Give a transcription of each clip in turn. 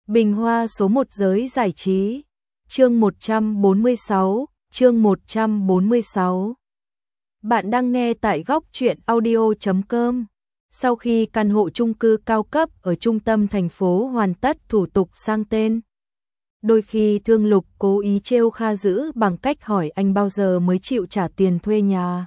Bình Hoa số 1 giới giải trí. Chương 146. Bạn đang nghe tại góc truyện audio.com. Sau khi căn hộ chung cư cao cấp ở trung tâm thành phố hoàn tất thủ tục sang tên, đôi khi Thương Lục cố ý trêu Kha Dữ bằng cách hỏi anh bao giờ mới chịu trả tiền thuê nhà,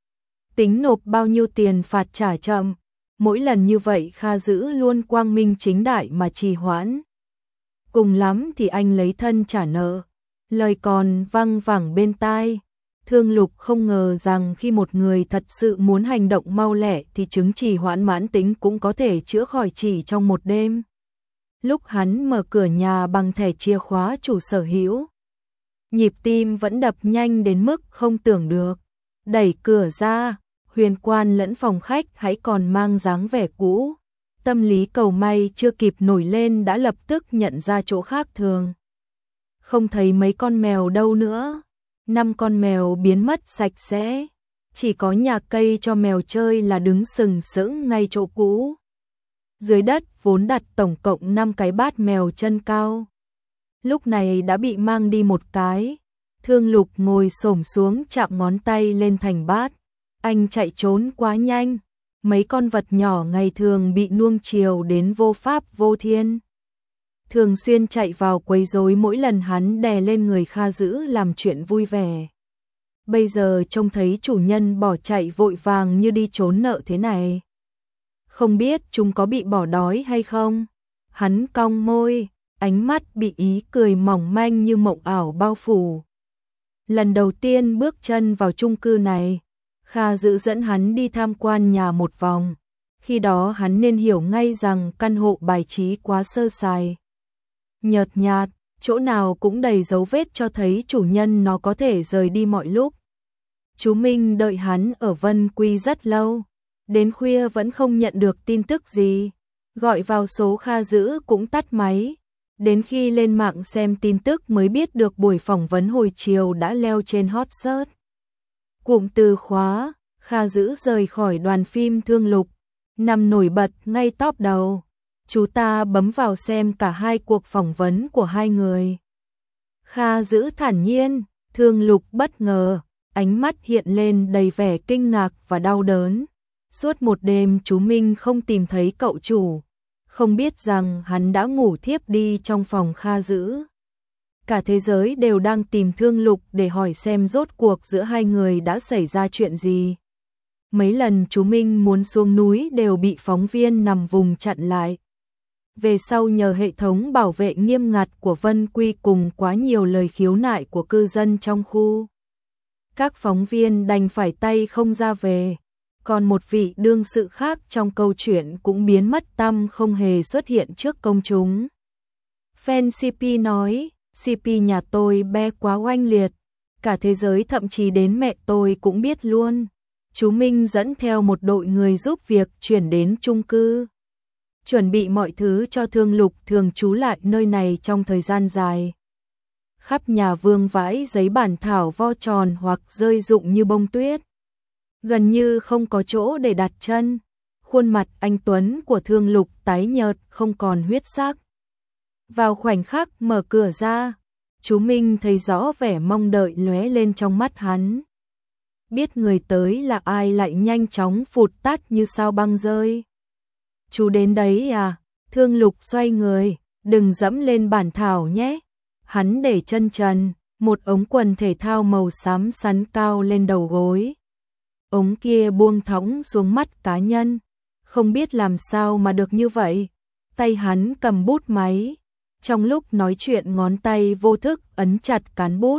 tính nộp bao nhiêu tiền phạt trả chậm. Mỗi lần như vậy Kha Dữ luôn quang minh chính đại mà trì hoãn. Cùng lắm thì anh lấy thân trả nợ. Lời còn văng vẳng bên tai. Thương Lục không ngờ rằng khi một người thật sự muốn hành động mau lẹ thì chứng trì hoãn mãn tính cũng có thể chữa khỏi chỉ trong một đêm. Lúc hắn mở cửa nhà bằng thẻ chìa khóa chủ sở hữu, nhịp tim vẫn đập nhanh đến mức không tưởng được. Đẩy cửa ra, huyền quan lẫn phòng khách hãy còn mang dáng vẻ cũ. Tâm lý cầu may chưa kịp nổi lên đã lập tức nhận ra chỗ khác thường. Không thấy mấy con mèo đâu nữa. 5 con mèo biến mất sạch sẽ. Chỉ có nhà cây cho mèo chơi là đứng sừng sững ngay chỗ cũ. Dưới đất vốn đặt tổng cộng 5 cái bát mèo chân cao, lúc này đã bị mang đi một cái. Thương Lục ngồi xổm xuống chạm ngón tay lên thành bát. Anh chạy trốn quá nhanh. Mấy con vật nhỏ ngày thường bị nuông chiều đến vô pháp vô thiên, thường xuyên chạy vào quấy rối mỗi lần hắn đè lên người Kha Dữ làm chuyện vui vẻ. Bây giờ trông thấy chủ nhân bỏ chạy vội vàng như đi trốn nợ thế này, không biết chúng có bị bỏ đói hay không. Hắn cong môi, ánh mắt bị ý cười mỏng manh như mộng ảo bao phủ. Lần đầu tiên bước chân vào chung cư này, Kha Dữ dẫn hắn đi tham quan nhà một vòng. Khi đó hắn nên hiểu ngay rằng căn hộ bài trí quá sơ sài, nhợt nhạt, chỗ nào cũng đầy dấu vết cho thấy chủ nhân nó có thể rời đi mọi lúc. Chú Minh đợi hắn ở Vân Quy rất lâu, đến khuya vẫn không nhận được tin tức gì. Gọi vào số Kha Dữ cũng tắt máy. Đến khi lên mạng xem tin tức mới biết được buổi phỏng vấn hồi chiều đã leo trên hot search. Cụm từ khóa, Kha Dữ rời khỏi đoàn phim Thương Lục, nằm nổi bật ngay top đầu. Chú ta bấm vào xem cả hai cuộc phỏng vấn của hai người. Kha Dữ thản nhiên, Thương Lục bất ngờ, ánh mắt hiện lên đầy vẻ kinh ngạc và đau đớn. Suốt một đêm chú Minh không tìm thấy cậu chủ, không biết rằng hắn đã ngủ thiếp đi trong phòng Kha Dữ. Cả thế giới đều đang tìm Thương Lục để hỏi xem rốt cuộc giữa hai người đã xảy ra chuyện gì. Mấy lần chú Minh muốn xuống núi đều bị phóng viên nằm vùng chặn lại. Về sau nhờ hệ thống bảo vệ nghiêm ngặt của Vân Quy cùng quá nhiều lời khiếu nại của cư dân trong khu, các phóng viên đành phải tay không ra về. Còn một vị đương sự khác trong câu chuyện cũng biến mất tăm không hề xuất hiện trước công chúng. Fan CP nói, CP nhà tôi be quá oanh liệt, cả thế giới thậm chí đến mẹ tôi cũng biết luôn. Chú Minh dẫn theo một đội người giúp việc chuyển đến chung cư, chuẩn bị mọi thứ cho Thương Lục thường trú lại nơi này trong thời gian dài. Khắp nhà vương vãi giấy bản thảo vo tròn hoặc rơi rụng như bông tuyết, gần như không có chỗ để đặt chân. Khuôn mặt anh tuấn của Thương Lục tái nhợt không còn huyết sắc. Vào khoảnh khắc mở cửa ra, chú Minh thấy rõ vẻ mong đợi lóe lên trong mắt hắn. Biết người tới là ai lại nhanh chóng phụt tắt như sao băng rơi. Chú đến đấy à? Thương Lục xoay người, đừng dẫm lên bản thảo nhé. Hắn để chân trần, một ống quần thể thao màu xám sắn cao lên đầu gối. Ống kia buông thõng xuống mắt cá nhân, không biết làm sao mà được như vậy. Tay hắn cầm bút máy, trong lúc nói chuyện ngón tay vô thức ấn chặt cán bút.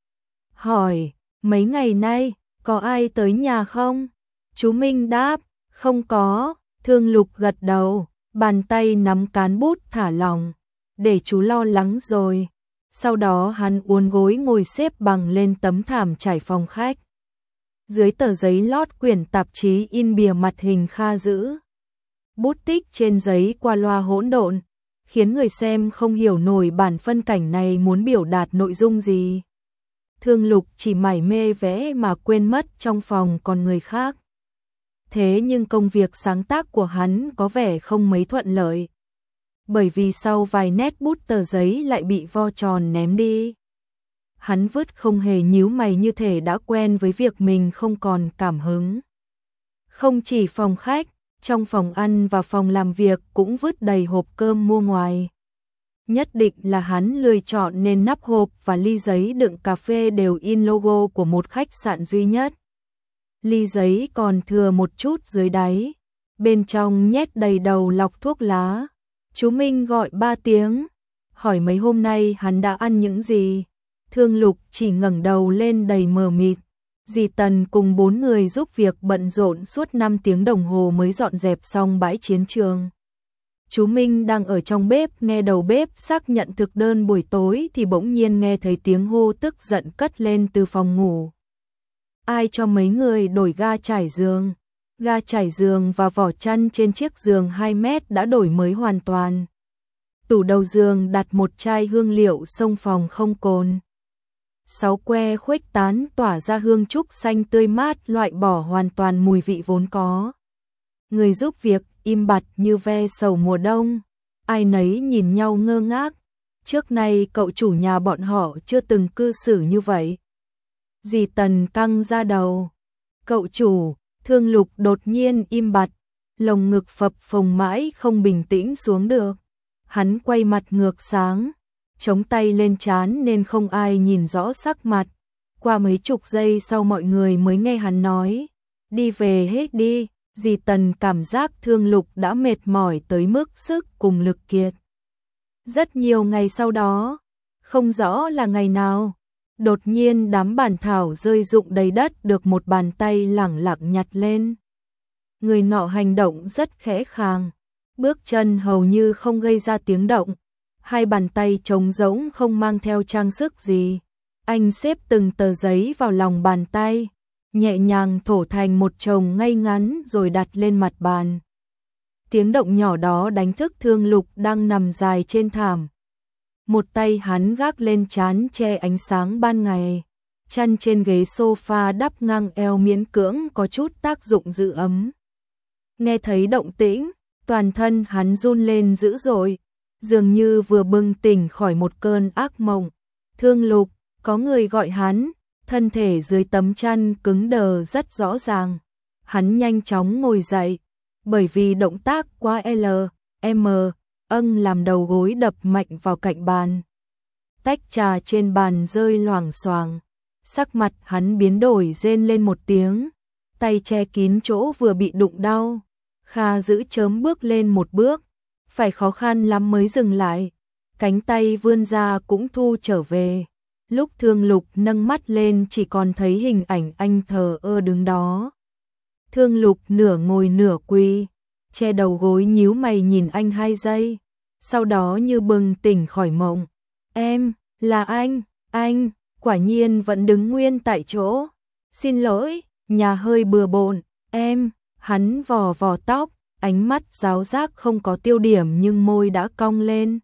Hỏi, mấy ngày nay, có ai tới nhà không? Chú Minh đáp, không có. Thương Lục gật đầu, bàn tay nắm cán bút thả lỏng, để chú lo lắng rồi. Sau đó hắn uốn gối ngồi xếp bằng lên tấm thảm trải phòng khách. Dưới tờ giấy lót quyển tạp chí in bìa mặt hình Kha Dữ. Bút tích trên giấy qua loa hỗn độn, khiến người xem không hiểu nổi bản phân cảnh này muốn biểu đạt nội dung gì. Thương Lục chỉ mải mê vẽ mà quên mất trong phòng còn người khác. Thế nhưng công việc sáng tác của hắn có vẻ không mấy thuận lợi. bởi vì sau vài nét bút tờ giấy lại bị vo tròn ném đi. Hắn vứt không hề nhíu mày, như thể đã quen với việc mình không còn cảm hứng. Không chỉ phòng khách, trong phòng ăn và phòng làm việc cũng vứt đầy hộp cơm mua ngoài. Nhất định là hắn lười chọn nên nắp hộp và ly giấy đựng cà phê đều in logo của một khách sạn duy nhất. Ly giấy còn thừa một chút dưới đáy, bên trong nhét đầy đầu lọc thuốc lá. Chú Minh gọi 3 tiếng, hỏi mấy hôm nay hắn đã ăn những gì. Thương Lục chỉ ngẩng đầu lên đầy mờ mịt. Dì Tần cùng 4 người giúp việc bận rộn suốt 5 tiếng đồng hồ mới dọn dẹp xong bãi chiến trường. Chú Minh đang ở trong bếp nghe đầu bếp xác nhận thực đơn buổi tối thì bỗng nhiên nghe thấy tiếng hô tức giận cất lên từ phòng ngủ. Ai cho mấy người đổi ga trải giường? Ga trải giường và vỏ chăn trên chiếc giường 2 mét đã đổi mới hoàn toàn. Tủ đầu giường đặt một chai hương liệu xông phòng không cồn. 6 que khuếch tán tỏa ra hương trúc xanh tươi mát, loại bỏ hoàn toàn mùi vị vốn có. Người giúp việc im bặt như ve sầu mùa đông, ai nấy nhìn nhau ngơ ngác. Trước nay cậu chủ nhà bọn họ chưa từng cư xử như vậy. Dì Tần căng ra đầu. Cậu chủ. Thương Lục đột nhiên im bặt, lồng ngực phập phồng mãi không bình tĩnh xuống được. Hắn quay mặt ngược sáng, chống tay lên trán nên không ai nhìn rõ sắc mặt. Qua mấy chục giây sau mọi người mới nghe hắn nói, đi về hết đi. Dì Tần cảm giác Thương Lục đã mệt mỏi tới mức sức cùng lực kiệt. Rất nhiều ngày sau đó, không rõ là ngày nào, đột nhiên đám bản thảo rơi rụng đầy đất được một bàn tay lẳng lặng nhặt lên. Người nọ hành động rất khẽ khàng, bước chân hầu như không gây ra tiếng động, hai bàn tay trống rỗng không mang theo trang sức gì. Anh xếp từng tờ giấy vào lòng bàn tay, nhẹ nhàng thổ thành một chồng ngay ngắn rồi đặt lên mặt bàn. Tiếng động nhỏ đó đánh thức Thương Lục đang nằm dài trên thảm. Một tay hắn gác lên trán che ánh sáng ban ngày, chăn trên ghế sofa đắp ngang eo miễn cưỡng có chút tác dụng giữ ấm. Nghe thấy động tĩnh, toàn thân hắn run lên dữ dội, dường như vừa bừng tỉnh khỏi một cơn ác mộng. Thương Lục, có người gọi hắn, thân thể dưới tấm chăn cứng đờ rất rõ ràng. Hắn nhanh chóng ngồi dậy, bởi vì động tác quá làm đầu gối đập mạnh vào cạnh bàn. Tách trà trên bàn rơi loảng xoảng, sắc mặt hắn biến đổi rên lên một tiếng, tay che kín chỗ vừa bị đụng đau. Kha giữ chớm bước lên một bước, phải khó khăn lắm mới dừng lại, cánh tay vươn ra cũng thu trở về. Lúc Thương Lục nâng mắt lên chỉ còn thấy hình ảnh anh thờ ơ đứng đó. Thương Lục nửa ngồi nửa quỳ, che đầu gối nhíu mày nhìn anh 2 giây, sau đó như bừng tỉnh khỏi mộng. Em, là anh, quả nhiên vẫn đứng nguyên tại chỗ. Xin lỗi, nhà hơi bừa bộn, em, hắn vò vò tóc, ánh mắt giáo giác không có tiêu điểm nhưng môi đã cong lên.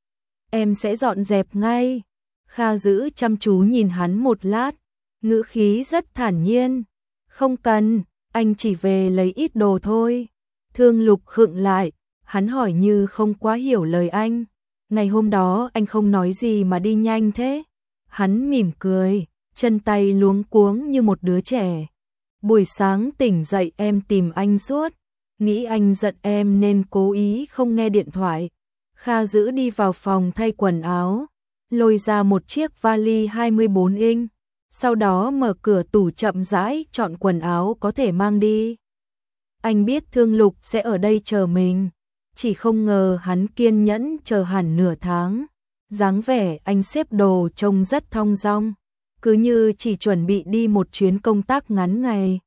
Em sẽ dọn dẹp ngay. Kha giữ chăm chú nhìn hắn một lát, ngữ khí rất thản nhiên. Không cần, anh chỉ về lấy ít đồ thôi. Thương Lục khựng lại, hắn hỏi như không quá hiểu lời anh. Ngày hôm đó anh không nói gì mà đi nhanh thế. Hắn mỉm cười, chân tay luống cuống như một đứa trẻ. Buổi sáng tỉnh dậy em tìm anh suốt, nghĩ anh giận em nên cố ý không nghe điện thoại. Kha giữ đi vào phòng thay quần áo, lôi ra một chiếc vali 24 inch, sau đó mở cửa tủ chậm rãi chọn quần áo có thể mang đi. Anh biết Thương Lục sẽ ở đây chờ mình, chỉ không ngờ hắn kiên nhẫn chờ hẳn nửa tháng. Dáng vẻ anh xếp đồ trông rất thong dong, cứ như chỉ chuẩn bị đi một chuyến công tác ngắn ngày.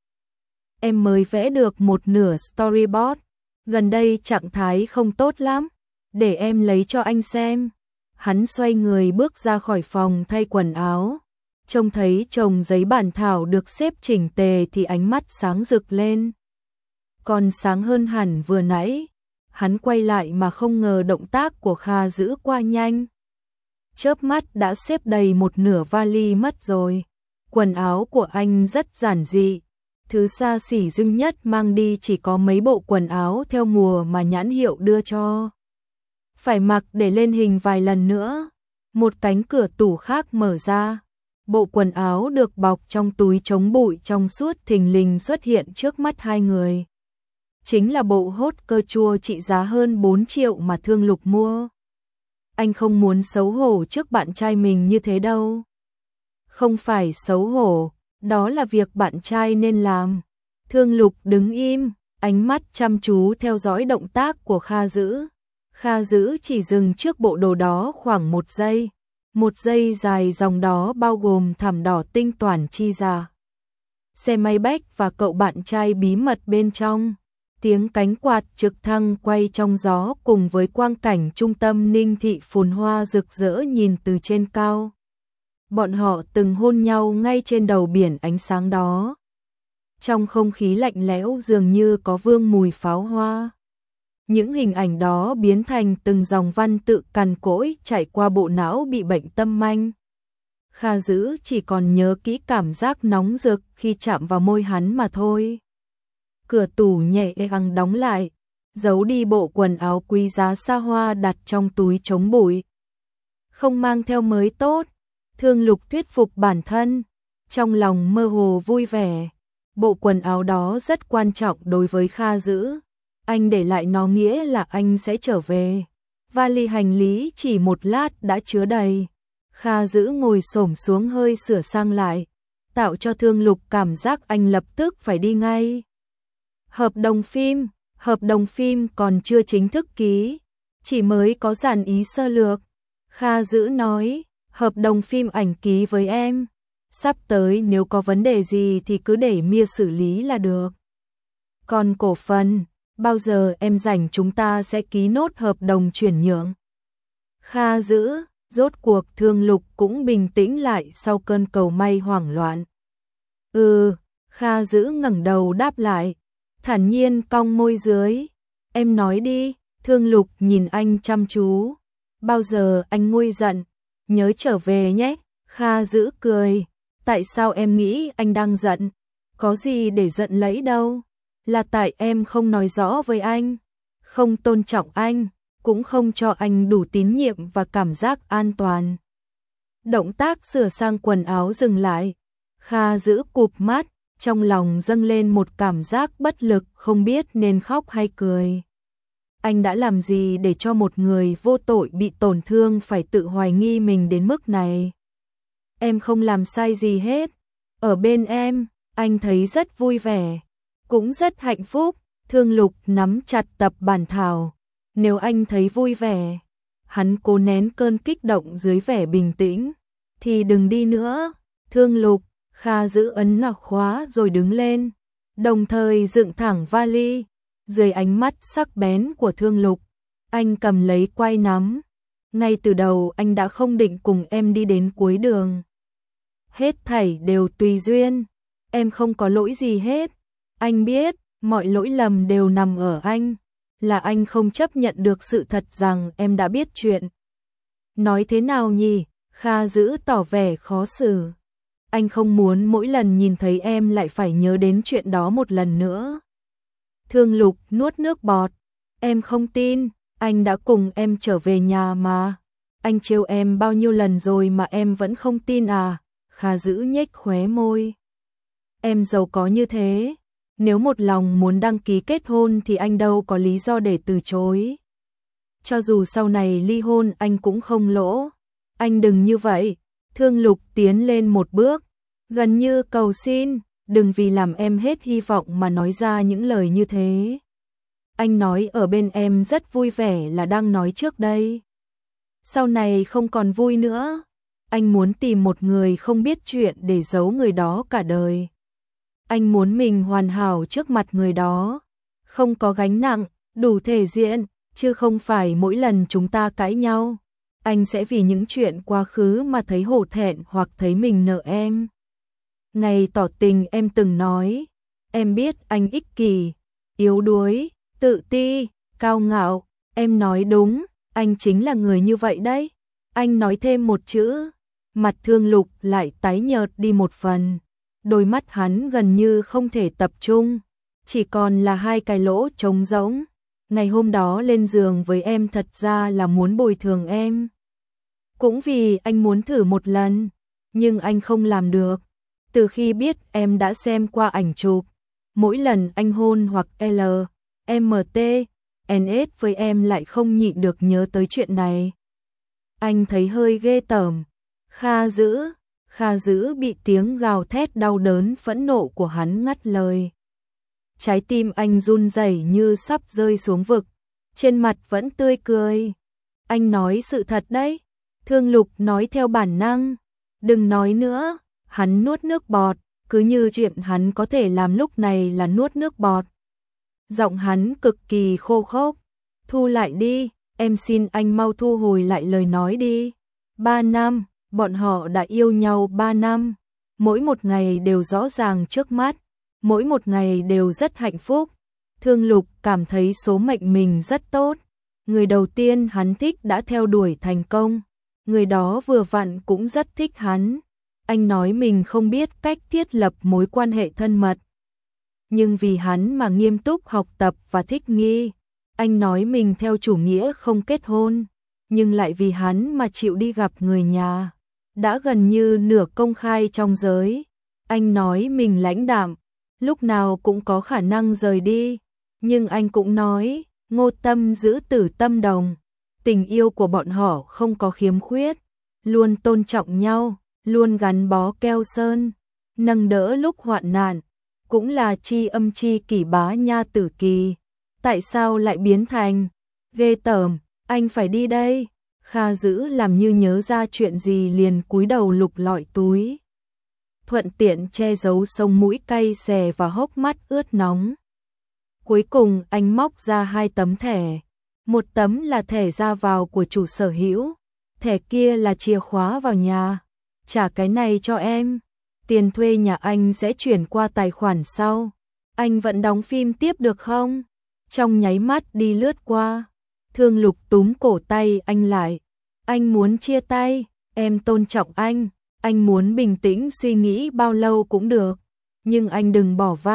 Em mới vẽ được một nửa storyboard, gần đây trạng thái không tốt lắm, để em lấy cho anh xem. Hắn xoay người bước ra khỏi phòng thay quần áo, trông thấy chồng giấy bản thảo được xếp chỉnh tề thì ánh mắt sáng rực lên. Còn sáng hơn hẳn vừa nãy, hắn quay lại mà không ngờ động tác của Kha giữ qua nhanh. Chớp mắt đã xếp đầy một nửa vali mất rồi. Quần áo của anh rất giản dị, thứ xa xỉ duy nhất mang đi chỉ có mấy bộ quần áo theo mùa mà nhãn hiệu đưa cho. phải mặc để lên hình vài lần nữa. Một cánh cửa tủ khác mở ra. Bộ quần áo được bọc trong túi chống bụi trong suốt thình lình xuất hiện trước mắt hai người. Chính là bộ hốt cơ chua trị giá hơn 4 triệu mà Thương Lục mua. Anh không muốn xấu hổ trước bạn trai mình như thế đâu. Không phải xấu hổ, đó là việc bạn trai nên làm. Thương Lục đứng im, ánh mắt chăm chú theo dõi động tác của Kha Dữ. Kha Dữ chỉ dừng trước bộ đồ đó khoảng 1 giây. 1 giây dài dòng đó bao gồm thảm đỏ tinh toản chi ra. Xe máy bách và cậu bạn trai bí mật bên trong. Tiếng cánh quạt trực thăng quay trong gió cùng với quang cảnh trung tâm Ninh Thị phồn hoa rực rỡ nhìn từ trên cao. Bọn họ từng hôn nhau ngay trên đầu biển ánh sáng đó. Trong không khí lạnh lẽo dường như có vương mùi pháo hoa. Những hình ảnh đó biến thành từng dòng văn tự cằn cỗi chạy qua bộ não bị bệnh tâm manh. Kha Dữ chỉ còn nhớ kỹ cảm giác nóng rực khi chạm vào môi hắn mà thôi. Cửa tủ nhẹ nhàng đóng lại, giấu đi bộ quần áo quý giá xa hoa đặt trong túi chống bụi. Không mang theo mới tốt, Thương Lục thuyết phục bản thân, trong lòng mơ hồ vui vẻ. Bộ quần áo đó rất quan trọng đối với Kha Dữ. Anh để lại nó nghĩa là anh sẽ trở về. Vali hành lý chỉ một lát đã chứa đầy. Kha Dữ ngồi xổm xuống hơi sửa sang lại, tạo cho Thương Lục cảm giác anh lập tức phải đi ngay. Hợp đồng phim còn chưa chính thức ký, chỉ mới có dàn ý sơ lược. Kha Dữ nói, hợp đồng phim ảnh ký với em. Sắp tới nếu có vấn đề gì thì cứ để Mia xử lý là được. Còn cổ phần, bao giờ em rảnh chúng ta sẽ ký nốt hợp đồng chuyển nhượng. Kha Dữ, rốt cuộc Thương Lục cũng bình tĩnh lại sau cơn cầu may hoảng loạn. Kha Dữ ngẩng đầu đáp lại, thản nhiên cong môi dưới. Em nói đi. Thương Lục nhìn anh chăm chú. Bao giờ anh nguôi giận, nhớ trở về nhé. Kha Dữ cười. Tại sao em nghĩ anh đang giận? Có gì để giận lấy đâu. Là tại em không nói rõ với anh, không tôn trọng anh, cũng không cho anh đủ tín nhiệm và cảm giác an toàn. Động tác sửa sang quần áo dừng lại. Kha Dữ cụp mắt, trong lòng dâng lên một cảm giác bất lực không biết nên khóc hay cười. Anh đã làm gì để cho một người vô tội bị tổn thương phải tự hoài nghi mình đến mức này? Em không làm sai gì hết. Ở bên em, anh thấy rất vui vẻ, cũng rất hạnh phúc. Thương Lục nắm chặt tập bản thảo. Nếu anh thấy vui vẻ, hắn cố nén cơn kích động dưới vẻ bình tĩnh, thì đừng đi nữa. Thương Lục, Kha Dữ ấn nọc khóa rồi đứng lên, đồng thời dựng thẳng vali. Dưới ánh mắt sắc bén của Thương Lục, anh cầm lấy quai nắm. Ngay từ đầu anh đã không định cùng em đi đến cuối đường. Hết thảy đều tùy duyên. Em không có lỗi gì hết. Anh biết, mọi lỗi lầm đều nằm ở anh. Là anh không chấp nhận được sự thật rằng em đã biết chuyện. Nói thế nào nhỉ? Kha Dữ tỏ vẻ khó xử. Anh không muốn mỗi lần nhìn thấy em lại phải nhớ đến chuyện đó một lần nữa. Thương Lục nuốt nước bọt. Em không tin, anh đã cùng em trở về nhà mà. Anh trêu em bao nhiêu lần rồi mà em vẫn không tin à? Kha Dữ nhếch khóe môi. Em giàu có như thế, nếu một lòng muốn đăng ký kết hôn thì anh đâu có lý do để từ chối. Cho dù sau này ly hôn anh cũng không lỗ. Anh đừng như vậy. Thương Lục tiến lên một bước, gần như cầu xin, đừng vì làm em hết hy vọng mà nói ra những lời như thế. Anh nói ở bên em rất vui vẻ là đang nói trước đây. Sau này không còn vui nữa. Anh muốn tìm một người không biết chuyện để giấu người đó cả đời. Anh muốn mình hoàn hảo trước mặt người đó, không có gánh nặng, đủ thể diện, chứ không phải mỗi lần chúng ta cãi nhau, anh sẽ vì những chuyện quá khứ mà thấy hổ thẹn hoặc thấy mình nợ em. Ngày tỏ tình em từng nói, em biết anh ích kỷ, yếu đuối, tự ti, cao ngạo, em nói đúng, anh chính là người như vậy đấy. Anh nói thêm một chữ, mặt Thương Lục lại tái nhợt đi một phần. Đôi mắt hắn gần như không thể tập trung, chỉ còn là hai cái lỗ trống rỗng. Ngày hôm đó lên giường với em thật ra là muốn bồi thường em. Cũng vì anh muốn thử một lần, nhưng anh không làm được. Từ khi biết em đã xem qua ảnh chụp, mỗi lần anh hôn hoặc LMT, NS với em lại không nhịn được nhớ tới chuyện này. Anh thấy hơi ghê tởm. Kha Dữ bị tiếng gào thét đau đớn phẫn nộ của hắn ngắt lời. Trái tim anh run rẩy như sắp rơi xuống vực, trên mặt vẫn tươi cười. Anh nói sự thật đấy. Thương Lục nói theo bản năng. Đừng nói nữa. Hắn nuốt nước bọt, cứ như chuyện hắn có thể làm lúc này là nuốt nước bọt. Giọng hắn cực kỳ khô khốc. Thu lại đi, em xin anh mau thu hồi lại lời nói đi. 3 năm, bọn họ đã yêu nhau 3 năm. Mỗi một ngày đều rõ ràng trước mắt, mỗi một ngày đều rất hạnh phúc. Thương Lục cảm thấy số mệnh mình rất tốt. Người đầu tiên hắn thích đã theo đuổi thành công. Người đó vừa vặn cũng rất thích hắn. Anh nói mình không biết cách thiết lập mối quan hệ thân mật, nhưng vì hắn mà nghiêm túc học tập và thích nghi. Anh nói mình theo chủ nghĩa không kết hôn, nhưng lại vì hắn mà chịu đi gặp người nhà. Đã gần như nửa công khai trong giới. Anh nói mình lãnh đạm, lúc nào cũng có khả năng rời đi. Nhưng anh cũng nói, Ngô Tâm giữ tử tâm đồng. Tình yêu của bọn họ không có khiếm khuyết, luôn tôn trọng nhau, luôn gắn bó keo sơn, nâng đỡ lúc hoạn nạn, cũng là tri âm tri kỷ bá nha tử kỳ. Tại sao lại biến thành ghê tởm, anh phải đi đây. Kha Dữ làm như nhớ ra chuyện gì liền cúi đầu lục lọi túi, thuận tiện che giấu sống mũi cay xè và hốc mắt ướt nóng. Cuối cùng anh móc ra 2 tấm thẻ. Một tấm là thẻ ra vào của chủ sở hữu, thẻ kia là chìa khóa vào nhà. Trả cái này cho em, tiền thuê nhà anh sẽ chuyển qua tài khoản sau. Anh vẫn đóng phim tiếp được không? Trong nháy mắt đi lướt qua, Thương Lục túm cổ tay anh lại. Anh muốn chia tay, em tôn trọng anh muốn bình tĩnh suy nghĩ bao lâu cũng được. Nhưng anh đừng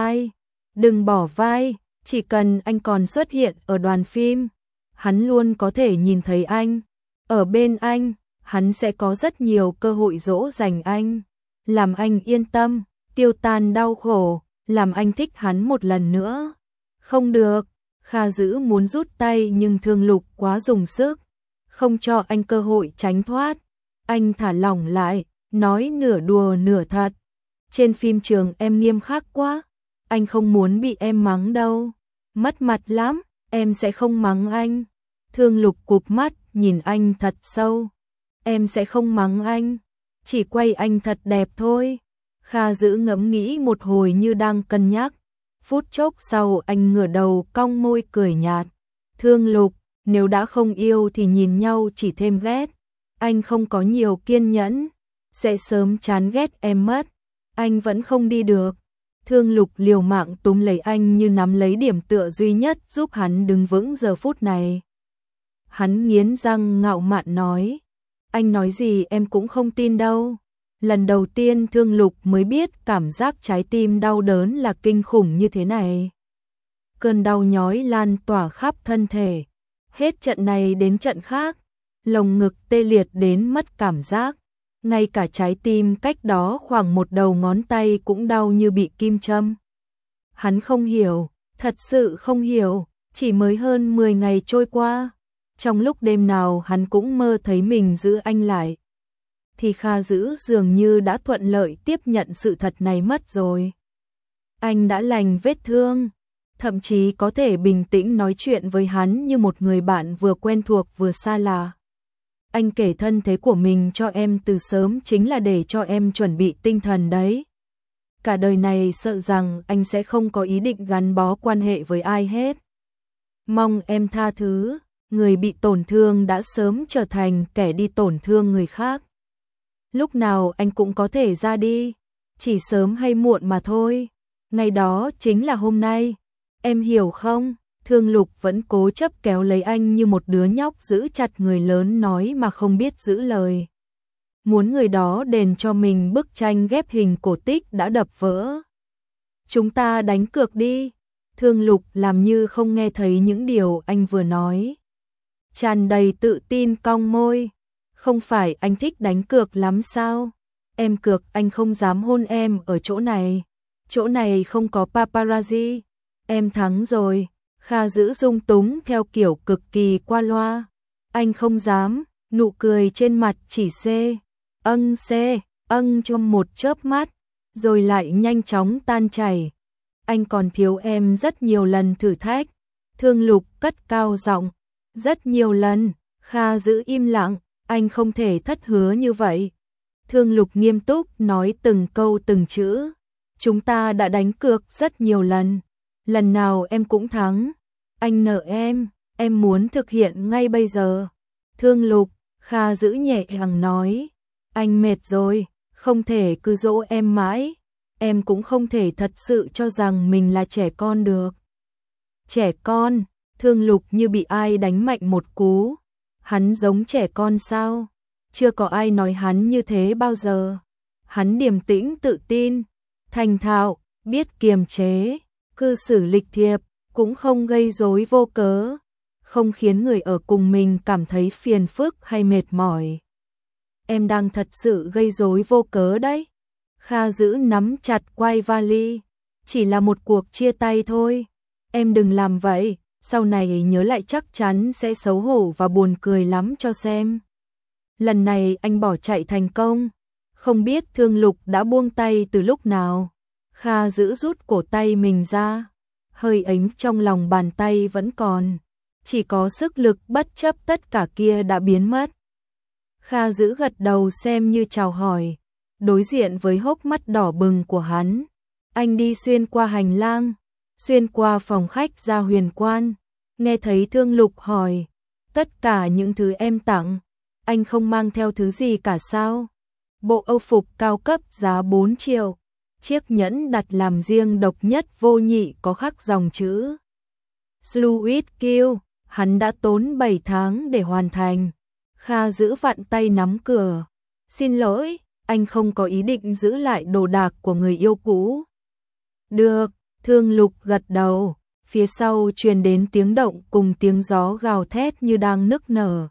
bỏ vai, chỉ cần anh còn xuất hiện ở đoàn phim, hắn luôn có thể nhìn thấy anh. Ở bên anh, hắn sẽ có rất nhiều cơ hội dỗ dành anh, làm anh yên tâm, tiêu tan đau khổ, làm anh thích hắn một lần nữa. Không được, Kha Dữ muốn rút tay nhưng Thương Lục quá dùng sức, không cho anh cơ hội tránh thoát. Anh thả lỏng lại, nói nửa đùa nửa thật. Trên phim trường em nghiêm khắc quá, anh không muốn bị em mắng đâu. Mất mặt lắm, em sẽ không mắng anh. Thương Lục cụp mắt, nhìn anh thật sâu. Em sẽ không mắng anh, chỉ quay anh thật đẹp thôi. Kha Dữ ngẫm nghĩ một hồi như đang cân nhắc. Phút chốc sau anh ngửa đầu cong môi cười nhạt. Thương Lục, nếu đã không yêu thì nhìn nhau chỉ thêm ghét. Anh không có nhiều kiên nhẫn, sẽ sớm chán ghét em mất. Anh vẫn không đi được. Thương Lục liều mạng túm lấy anh như nắm lấy điểm tựa duy nhất giúp hắn đứng vững giờ phút này. Hắn nghiến răng ngạo mạn nói. Anh nói gì em cũng không tin đâu. Lần đầu tiên Thương Lục mới biết cảm giác trái tim đau đớn là kinh khủng như thế này. Cơn đau nhói lan tỏa khắp thân thể. Hết trận này đến trận khác, lồng ngực tê liệt đến mất cảm giác. Ngay cả trái tim cách đó khoảng một đầu ngón tay cũng đau như bị kim châm. Hắn không hiểu, thật sự không hiểu, chỉ mới hơn 10 ngày trôi qua. Trong lúc đêm nào hắn cũng mơ thấy mình giữ anh lại, thì Kha Dữ dường như đã thuận lợi tiếp nhận sự thật này mất rồi. Anh đã lành vết thương, thậm chí có thể bình tĩnh nói chuyện với hắn như một người bạn vừa quen thuộc vừa xa lạ. Anh kể thân thế của mình cho em từ sớm chính là để cho em chuẩn bị tinh thần đấy. Cả đời này sợ rằng anh sẽ không có ý định gắn bó quan hệ với ai hết. Mong em tha thứ, người bị tổn thương đã sớm trở thành kẻ đi tổn thương người khác. Lúc nào anh cũng có thể ra đi, chỉ sớm hay muộn mà thôi. Ngày đó chính là hôm nay, em hiểu không? Thương Lục vẫn cố chấp kéo lấy anh như một đứa nhóc giữ chặt người lớn nói mà không biết giữ lời. Muốn người đó đền cho mình bức tranh ghép hình cổ tích đã đập vỡ. Chúng ta đánh cược đi. Thương Lục làm như không nghe thấy những điều anh vừa nói. Tràn đầy tự tin cong môi. Không phải anh thích đánh cược lắm sao? Em cược anh không dám hôn em ở chỗ này. Chỗ này không có paparazzi. Em thắng rồi. Kha giữ dung túng theo kiểu cực kỳ qua loa. Anh không dám, nụ cười trên mặt chỉ trong một chớp mắt, rồi lại nhanh chóng tan chảy. Anh còn thiếu em rất nhiều lần thử thách. Thương Lục cất cao giọng. Rất nhiều lần. Kha giữ im lặng. Anh không thể thất hứa như vậy. Thương Lục nghiêm túc nói từng câu từng chữ. Chúng ta đã đánh cược rất nhiều lần. Lần nào em cũng thắng. Anh nợ em muốn thực hiện ngay bây giờ. Thương Lục, Kha giữ nhẹ nhàng nói. Anh mệt rồi, không thể cứ dỗ em mãi. Em cũng không thể thật sự cho rằng mình là trẻ con được. Trẻ con, Thương Lục như bị ai đánh mạnh một cú. Hắn giống trẻ con sao? Chưa có ai nói hắn như thế bao giờ. Hắn điềm tĩnh tự tin, thành thạo, biết kiềm chế, cư xử lịch thiệp, cũng không gây rối vô cớ, không khiến người ở cùng mình cảm thấy phiền phức hay mệt mỏi. Em đang thật sự gây rối vô cớ đấy. Kha giữ nắm chặt quai vali. Chỉ là một cuộc chia tay thôi. Em đừng làm vậy, sau này nhớ lại chắc chắn sẽ xấu hổ và buồn cười lắm cho xem. Lần này anh bỏ chạy thành công. Không biết Thương Lục đã buông tay từ lúc nào. Kha giữ rút cổ tay mình ra. Hơi ấm trong lòng bàn tay vẫn còn. Chỉ có sức lực bất chấp tất cả kia đã biến mất. Kha giữ gật đầu xem như chào hỏi. Đối diện với hốc mắt đỏ bừng của hắn, anh đi xuyên qua hành lang, xuyên qua phòng khách ra Huyền Quan. Nghe thấy Thương Lục hỏi, tất cả những thứ em tặng, anh không mang theo thứ gì cả sao? Bộ âu phục cao cấp giá 4 triệu, chiếc nhẫn đặt làm riêng độc nhất vô nhị có khắc dòng chữ Sluit Kill, hắn đã tốn 7 tháng để hoàn thành. Kha giữ vặn tay nắm cửa. Xin lỗi, anh không có ý định giữ lại đồ đạc của người yêu cũ. Được, Thương Lục gật đầu. Phía sau truyền đến tiếng động cùng tiếng gió gào thét như đang nức nở.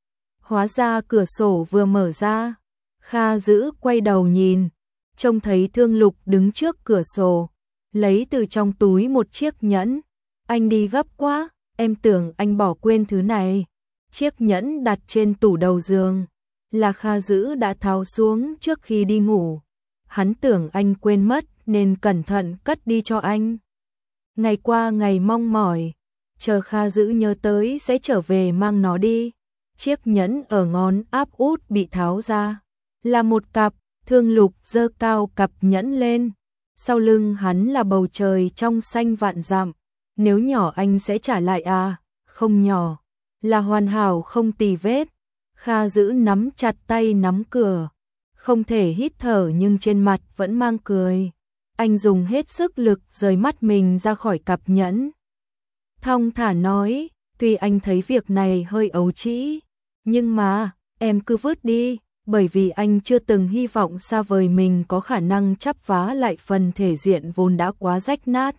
Hóa ra cửa sổ vừa mở ra. Kha giữ quay đầu nhìn, trông thấy Thương Lục đứng trước cửa sổ, lấy từ trong túi một chiếc nhẫn. Anh đi gấp quá, em tưởng anh bỏ quên thứ này. Chiếc nhẫn đặt trên tủ đầu giường là Kha giữ đã tháo xuống trước khi đi ngủ. Hắn tưởng anh quên mất nên cẩn thận cất đi cho anh. Ngày qua ngày mong mỏi, chờ Kha giữ nhớ tới sẽ trở về mang nó đi. Chiếc nhẫn ở ngón áp út bị tháo ra, là một cặp. Thương Lục giơ cao cặp nhẫn lên. Sau lưng hắn là bầu trời trong xanh vạn dặm. Nếu nhỏ anh sẽ trả lại à? Không nhỏ, là hoàn hảo không tì vết. Kha giữ nắm chặt tay nắm cửa, không thể hít thở nhưng trên mặt vẫn mang cười. Anh dùng hết sức lực rời mắt mình ra khỏi cặp nhẫn. Thong thả nói, tuy anh thấy việc này hơi ấu trĩ, nhưng mà, em cứ vứt đi, bởi vì anh chưa từng hy vọng xa vời mình có khả năng chắp vá lại phần thể diện vốn đã quá rách nát.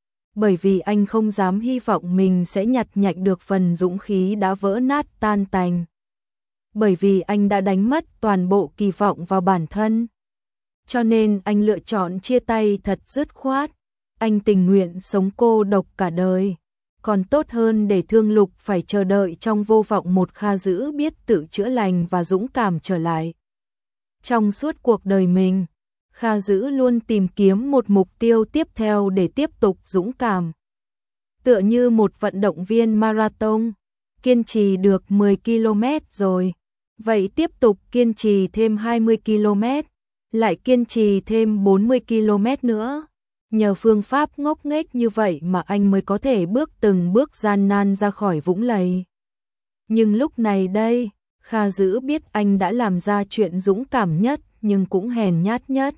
Bởi vì anh không dám hy vọng mình sẽ nhặt nhạnh được phần dũng khí đã vỡ nát tan tành. Bởi vì anh đã đánh mất toàn bộ kỳ vọng vào bản thân. Cho nên anh lựa chọn chia tay thật dứt khoát. Anh tình nguyện sống cô độc cả đời. Còn tốt hơn để Thương Lục phải chờ đợi trong vô vọng một Kha giữ biết tự chữa lành và dũng cảm trở lại. Trong suốt cuộc đời mình, Kha giữ luôn tìm kiếm một mục tiêu tiếp theo để tiếp tục dũng cảm. Tựa như một vận động viên marathon, kiên trì được 10 km rồi, vậy tiếp tục kiên trì thêm 20 km, lại kiên trì thêm 40 km nữa. Nhờ phương pháp ngốc nghếch như vậy mà anh mới có thể từng bước gian nan ra khỏi vũng lầy. Nhưng lúc này đây, Kha giữ biết anh đã làm ra chuyện dũng cảm nhất nhưng cũng hèn nhát nhất.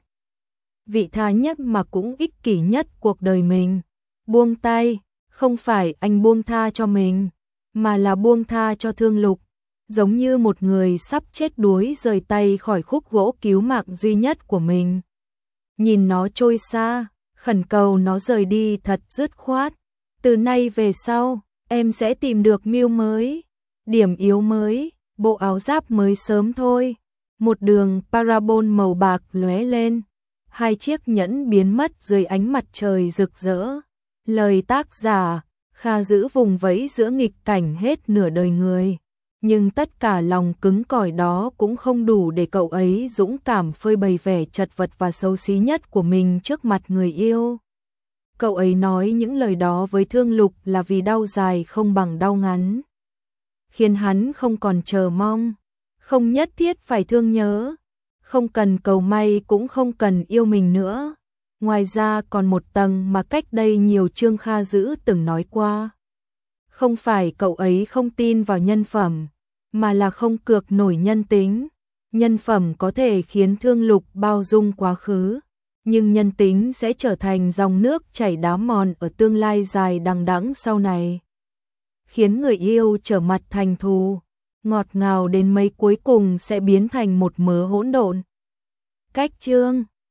Vị tha nhất mà cũng ích kỷ nhất cuộc đời mình. Buông tay, không phải anh buông tha cho mình, mà là buông tha cho Thương Lục. Giống như một người sắp chết đuối rời tay khỏi khúc gỗ cứu mạng duy nhất của mình. Nhìn nó trôi xa, khẩn cầu nó rời đi thật dứt khoát. Từ nay về sau, em sẽ tìm được mưu mới, điểm yếu mới, bộ áo giáp mới sớm thôi. Một đường parabol màu bạc lóe lên, hai chiếc nhẫn biến mất dưới ánh mặt trời rực rỡ. Lời tác giả, Kha giữ vùng vẫy giữa nghịch cảnh hết nửa đời người. Nhưng tất cả lòng cứng cỏi đó cũng không đủ để cậu ấy dũng cảm phơi bày vẻ chật vật và xấu xí nhất của mình trước mặt người yêu. Cậu ấy nói những lời đó với Thương Lục là vì đau dài không bằng đau ngắn, khiến hắn không còn chờ mong, không nhất thiết phải thương nhớ, không cần cầu may cũng không cần yêu mình nữa. Ngoài ra còn một tầng mà cách đây nhiều chương Kha Dữ từng nói qua. Không phải cậu ấy không tin vào nhân phẩm, mà là không cược nổi nhân tính. Nhân phẩm có thể khiến Thương Lục bao dung quá khứ, nhưng nhân tính sẽ trở thành dòng nước chảy đá mòn ở tương lai dài đằng đẵng sau này, khiến người yêu trở mặt thành thù, ngọt ngào đến mấy cuối cùng sẽ biến thành một mớ hỗn độn. Cách chương